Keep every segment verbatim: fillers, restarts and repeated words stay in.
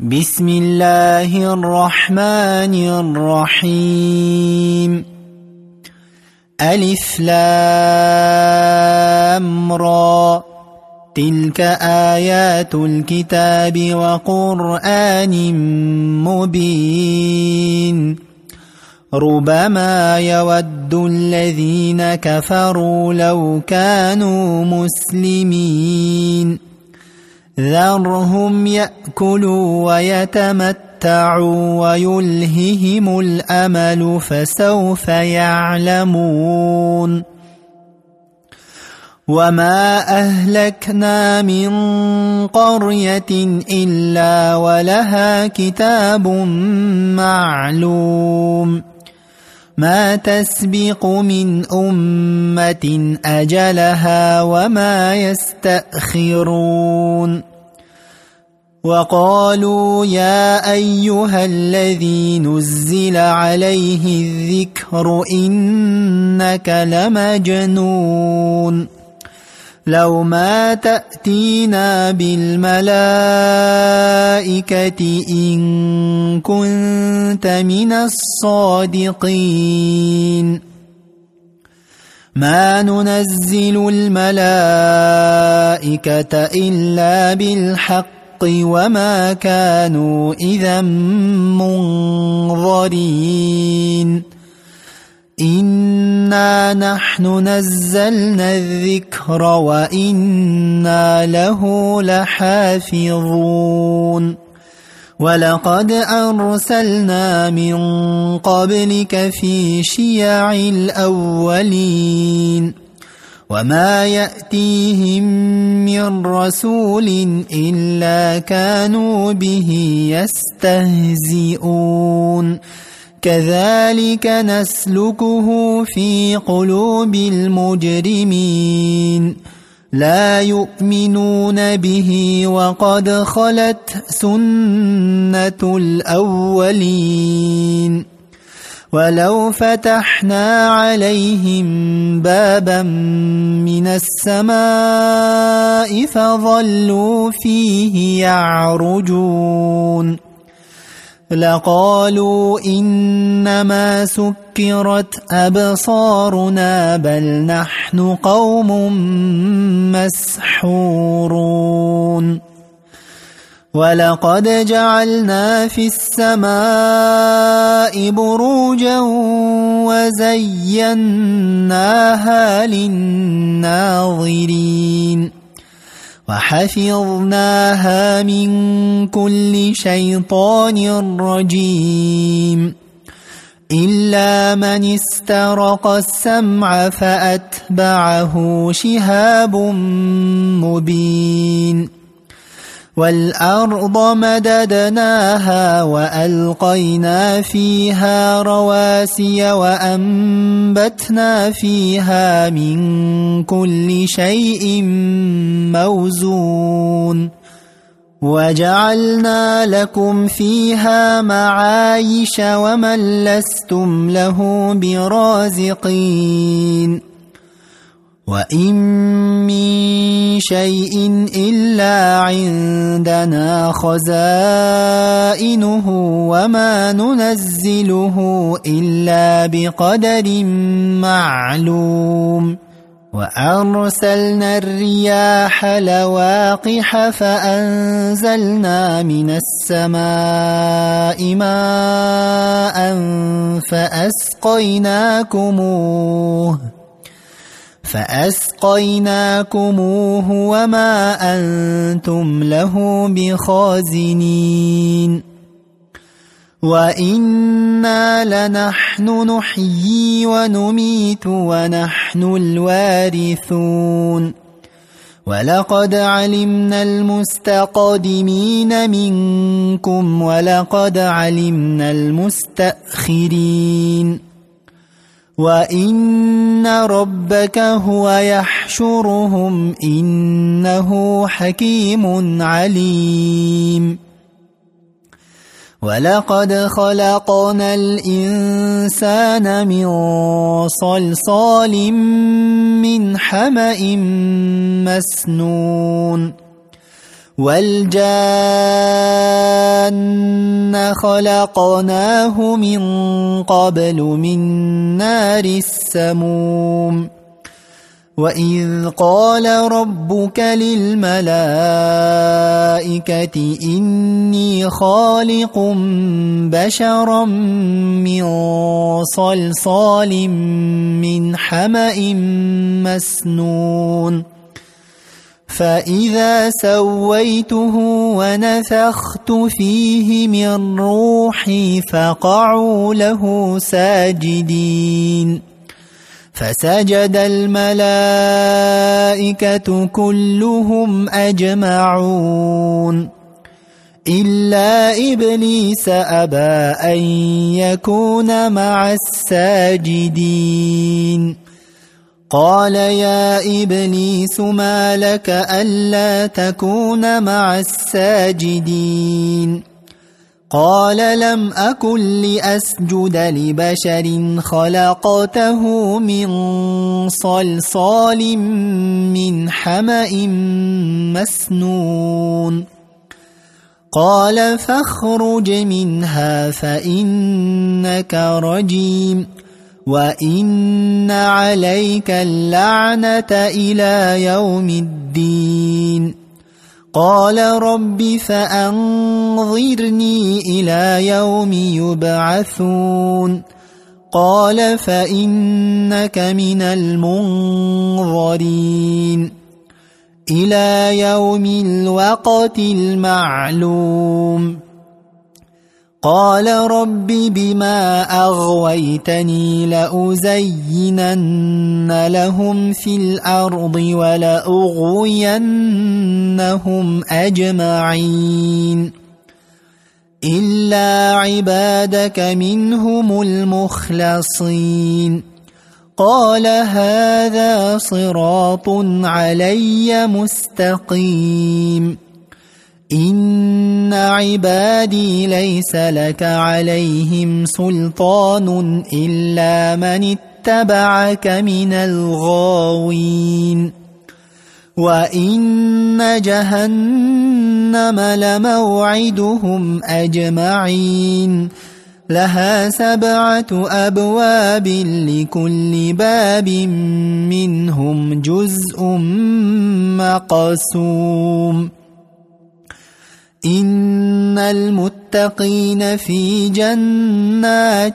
بسم الله الرحمن الرحيم. ألف لام را، تلك آيات الكتاب وقرآن مبين. ربما يود الذين كفروا لو كانوا مسلمين. ذرهم يأكلوا ويتمتعوا ويلههم الأمل فسوف يعلمون. وما أهلكنا من قرية إلا ولها كتاب معلوم. ما تسبق من أمة أجلها وما يستأخرون. وقالوا يا أيها الذي نزل عليه الذكر إنك لمجنون. لو ما تأتينا بالملائكة إن كنت من الصادقين. ما ننزل الملائكة إلا بالحق وما كانوا إذا منظرين. إنا نحن نزلنا الذكر وإنا له لحافظون. ولقد أرسلنا من قبلك في شيع الأولين. وما يأتيهم من رسول إلا كانوا به يستهزئون. كذلك نسلكه في قلوب المجرمين. لا يؤمنون به وقد خلت سنة الأولين. ولو فتحنا عليهم بابا من السماء فظلوا فيه يعرجون لقالوا إنما سكرت أبصارنا بل نحن قوم مسحورون. ولقد جعلنا في السماء بروجا وزيناها للناظرين. وحفظناها من كل شيطان رجيم. إلا من استرق السمع فأتبعه شهاب مبين. والأرض مددناها وألقينا فيها رواسي وأنبتنا فيها من كل شيء موزون. وجعلنا لكم فيها معايش ومن لستم له برازقين. وإن من شيء إلا عندنا خزائنه وما ننزله إلا بقدر معلوم. وأرسلنا الرياح لواقح فأنزلنا من السماء ماء فأسقيناكموه فأسقيناكموه وما أنتم له بخازنين. وإنا لنحن نحيي ونميت ونحن الوارثون. ولقد علمنا المستقدمين منكم ولقد علمنا المستأخرين. وإن ربك هو يحشرهم إنه حكيم عليم. ولقد خلقنا الإنسان من صلصال من حمأ مسنون والجان إنا خلقناه من قبل من نار السموم وإذ قال ربك للملائكة إني خالق بشرا من صلصال من حمأ مسنون فإذا سويته ونفخت فيه من روحي فقعوا له ساجدين فسجد الملائكة كلهم أجمعون إلا إبليس أبى أن يكون مع الساجدين قال يا إبليس ما لك ألا تكون مع الساجدين قال لم أكن لأسجد لبشر خلقته من صلصال من حمأ مسنون قال فاخرج منها فإنك رجيم وإن عليك اللعنة إلى يوم الدين قال رب فأنظرني إلى يوم يبعثون قال فإنك من المنظرين إلى يوم الوقت المعلوم قال رب بما أغويتني لأزينن لهم في الأرض ولأغوينهم أجمعين إلا عبادك منهم المخلصين قال هذا صراط علي مستقيم إن عبادي ليس لك عليهم سلطان إلا من اتبعك من الغاوين وإن جهنم لموعدهم أجمعين لها سبعة أبواب لكل باب منهم جزء مقسوم إن المتقين في جنات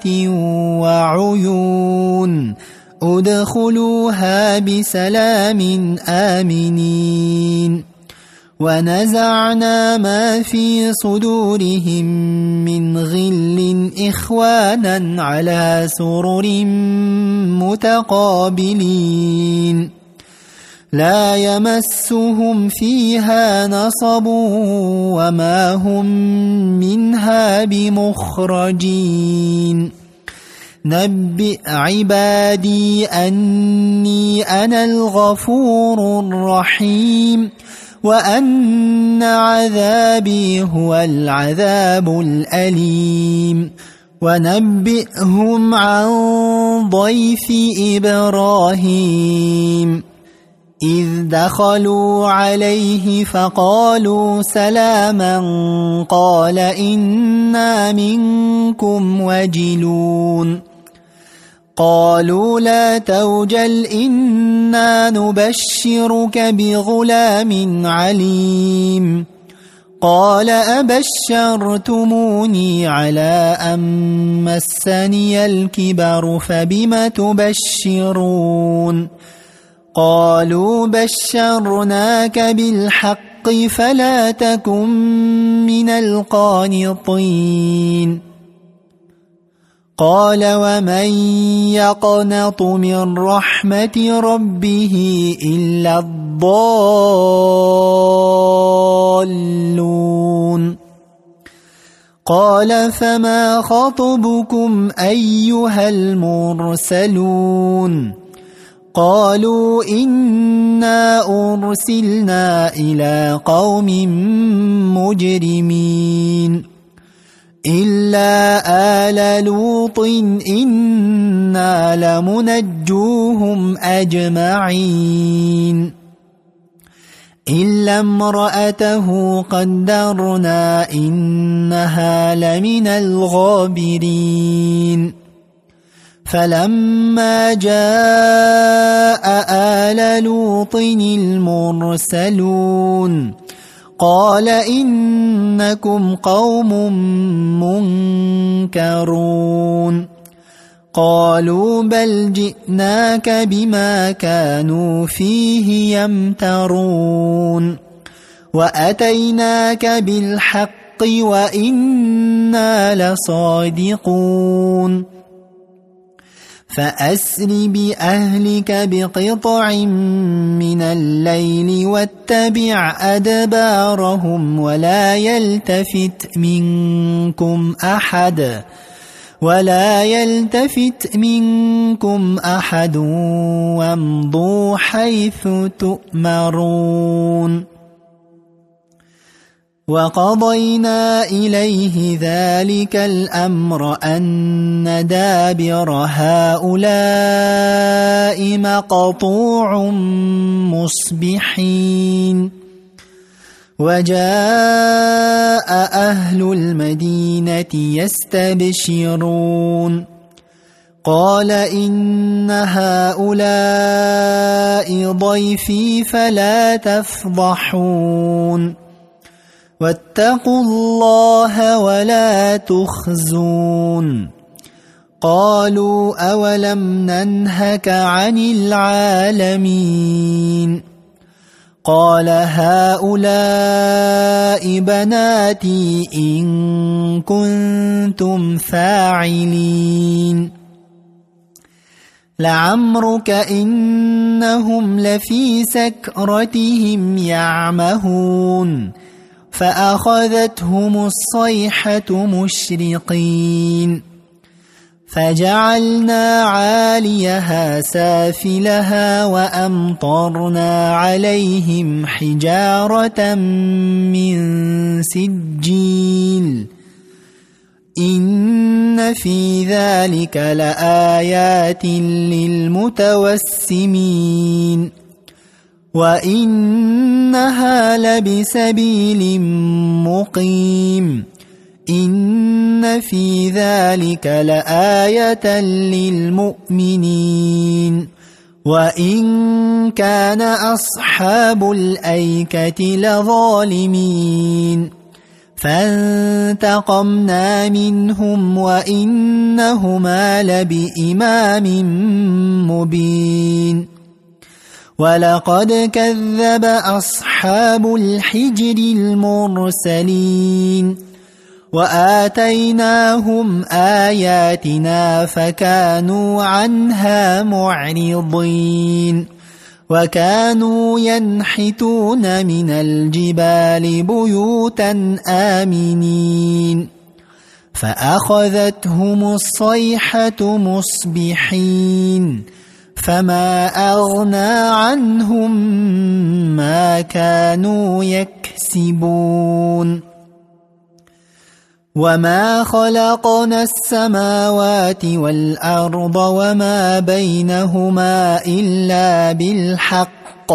وعيون ادخلوها بسلام آمنين ونزعنا ما في صدورهم من غل إخوانا على سرر متقابلين لا يمسهم فيها نصب وما هم منها بمخرجين نبئ عبادي أني أنا الغفور الرحيم وأن عذابي هو العذاب الأليم ونبئهم عن ضيف إبراهيم إذ دخلوا عليه فقالوا سلاما قال إنا منكم وجلون قالوا لا توجل إنا نبشرك بغلام عليم قال أبشرتموني على أن مسني الكبر فبم تبشرون قالوا بشرناك بالحق فلا تكن من القانطين قال ومن يقنط من رحمة ربه إلا الضالون قال فما خطبكم أيها المرسلون قالوا إنا أرسلنا إلى قوم مجرمين إلا آل لوط إنا لمنجوهم أجمعين إلا امرأته قدرنا إنها إنها لمن الغابرين فلما جاء آل لوط المرسلون قال إنكم قوم منكرون قالوا بل جئناك بما كانوا فيه يمترون وأتيناك بالحق وإنا لصادقون فأسر بأهلك بقطع من الليل واتبع أدبارهم ولا يلتفت منكم أحد ولا يلتفت منكم أحد وامضوا حيث تؤمرون وقضينا إليه ذلك الأمر أن دابر هؤلاء مقطوع مصبحين وجاء أهل المدينة يستبشرون قال إن هؤلاء ضيفي فلا تفضحون واتقوا الله ولا تخزون قالوا أولم ننهك عن العالمين قال هؤلاء بناتي إن كنتم فاعلين لعمرك إنهم لفي سكرتهم يعمهون فأخذتهم الصيحة مشرقين فجعلنا عاليها سافلها وأمطرنا عليهم حجارة من سجيل إن في ذلك لآيات للمتوسمين وإنها لبسبيل مقيم إن في ذلك لآية للمؤمنين وإن كان أصحاب الأيكة لظالمين فانتقمنا منهم وإنهما لبإمام مبين ولقد كذب أصحاب الحجر المرسلين وآتيناهم آياتنا فكانوا عنها معرضين وكانوا ينحتون من الجبال بيوتا آمنين فأخذتهم الصيحة مصبحين فما أغنى عنهم ما كانوا يكسبون وما خلقنا السماوات والأرض وما بينهما إلا بالحق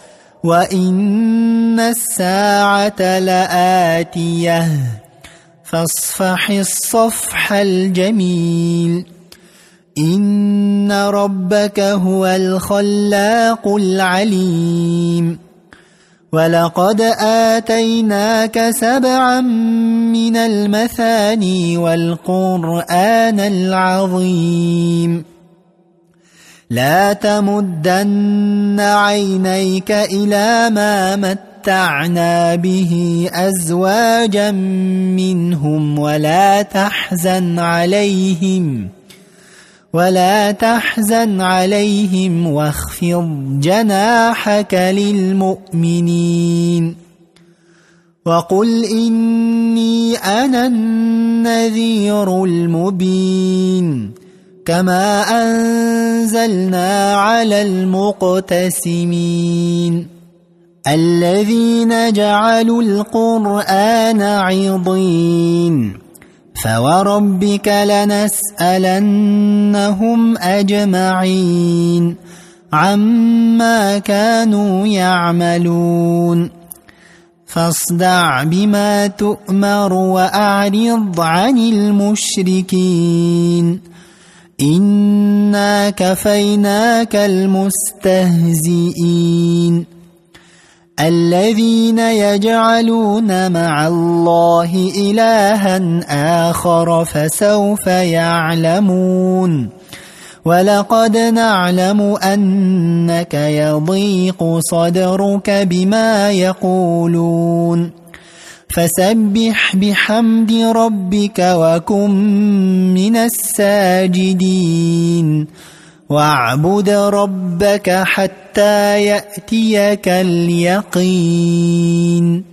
وإن الساعة لآتية فاصفح الصفح الجميل إن ربك هو الخلاق العليم ولقد آتيناك سبعا من المثاني والقرآن العظيم لا تمدن عينيك إلى ما متعنا به أزواجا منهم ولا تحزن عليهم ولا تحزن عليهم واخفض جناحك للمؤمنين وقل إني أنا النذير المبين كما أنزلنا على المقتسمين الذين جعلوا القرآن عضين فوربك لنسألنهم أجمعين عما كانوا يعملون فاصدع بما تؤمر وأعرض عن المشركين إنا كفيناك المستهزئين الذين يجعلون مع الله إلها آخر فسوف يعلمون ولقد نعلم أنك يضيق صدرك بما يقولون فسبح بحمد ربك وكن من الساجدين واعبد ربك حتى يأتيك اليقين.